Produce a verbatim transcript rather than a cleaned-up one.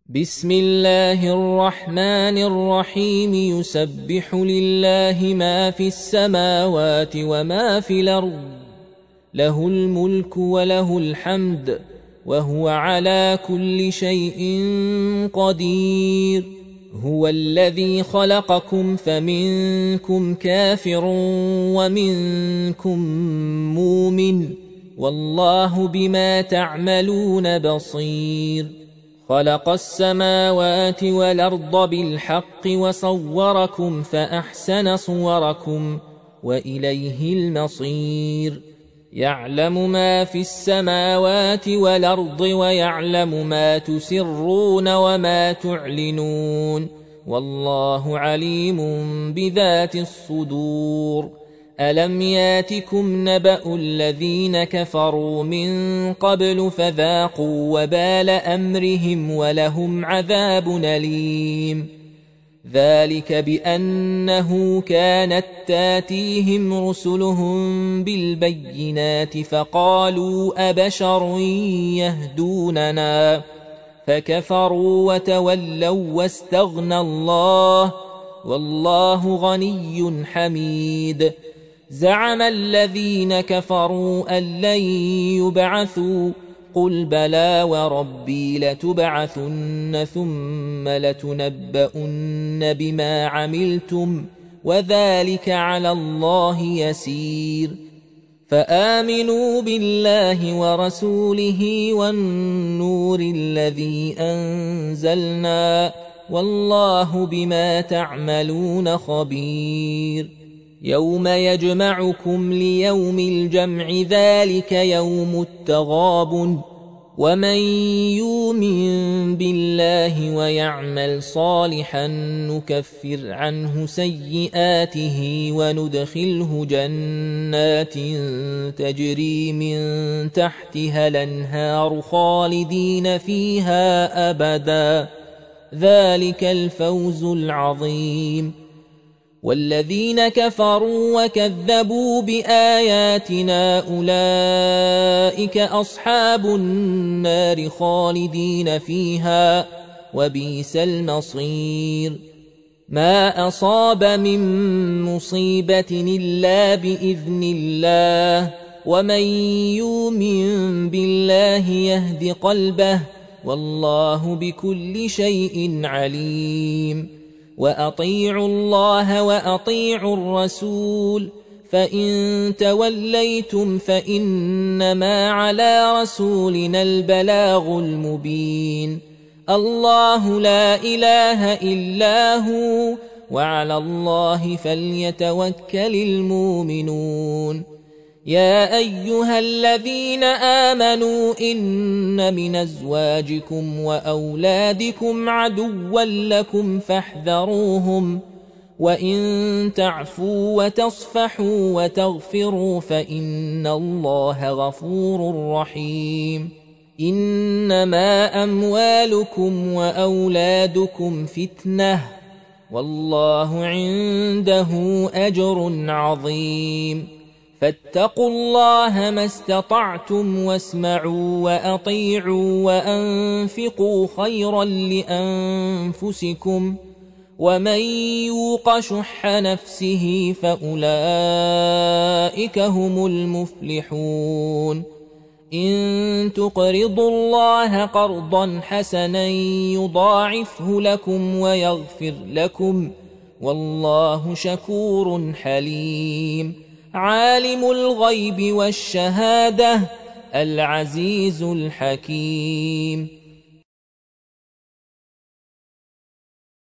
بسم الله الرحمن الرحيم يسبح لله ما في السماوات وما في الأرض له الملك وله الحمد وهو على كل شيء قدير هو الذي خلقكم فمنكم كافر ومنكم مؤمن والله بما تعملون بصير خلق السماوات والأرض بالحق وصوركم فأحسن صوركم وإليه المصير يعلم ما في السماوات والأرض ويعلم ما تسرون وما تعلنون والله عليم بذات الصدور ألم ياتكم نبأ الذين كفروا من قبل فذاقوا وبال أمرهم ولهم عذاب أليم ذلك بأنه كانت تاتيهم رسلهم بالبينات فقالوا أبشر يهدوننا فكفروا وتولوا واستغنى الله والله غني حميد زعم الذين كفروا أن لن يبعثوا قل بلى وربي لتبعثن ثم لتنبؤن بما عملتم وذلك على الله يسير فآمنوا بالله ورسوله والنور الذي أنزلنا والله بما تعملون خبير يوم يجمعكم ليوم الجمع ذلك يوم التغابن ومن يؤمن بالله ويعمل صالحا نكفر عنه سيئاته وندخله جنات تجري من تحتها الأنهار خالدين فيها أبدا ذلك الفوز العظيم والذين كفروا وكذبوا بآياتنا أولئك أصحاب النار خالدين فيها وبئس المصير ما أصاب من مصيبة إلا بإذن الله ومن يؤمن بالله يهد قلبه والله بكل شيء عليم وأطيعوا الله وأطيعوا الرسول فإن توليتم فإنما على رسولنا البلاغ المبين الله لا إله إلا هو وعلى الله فليتوكل المؤمنون يا أيها الذين آمنوا إن من أزواجكم وأولادكم عدوا لكم فاحذروهم وإن تعفوا وتصفحوا وتغفروا فإن الله غفور رحيم إنما أموالكم وأولادكم فتنة والله عنده أجر عظيم فاتقوا الله ما استطعتم واسمعوا وأطيعوا وأنفقوا خيرا لأنفسكم ومن يوق شح نفسه فأولئك هم المفلحون إن تقرضوا الله قرضا حسنا يضاعفه لكم ويغفر لكم والله شكور حليم عالم الغيب والشهادة العزيز الحكيم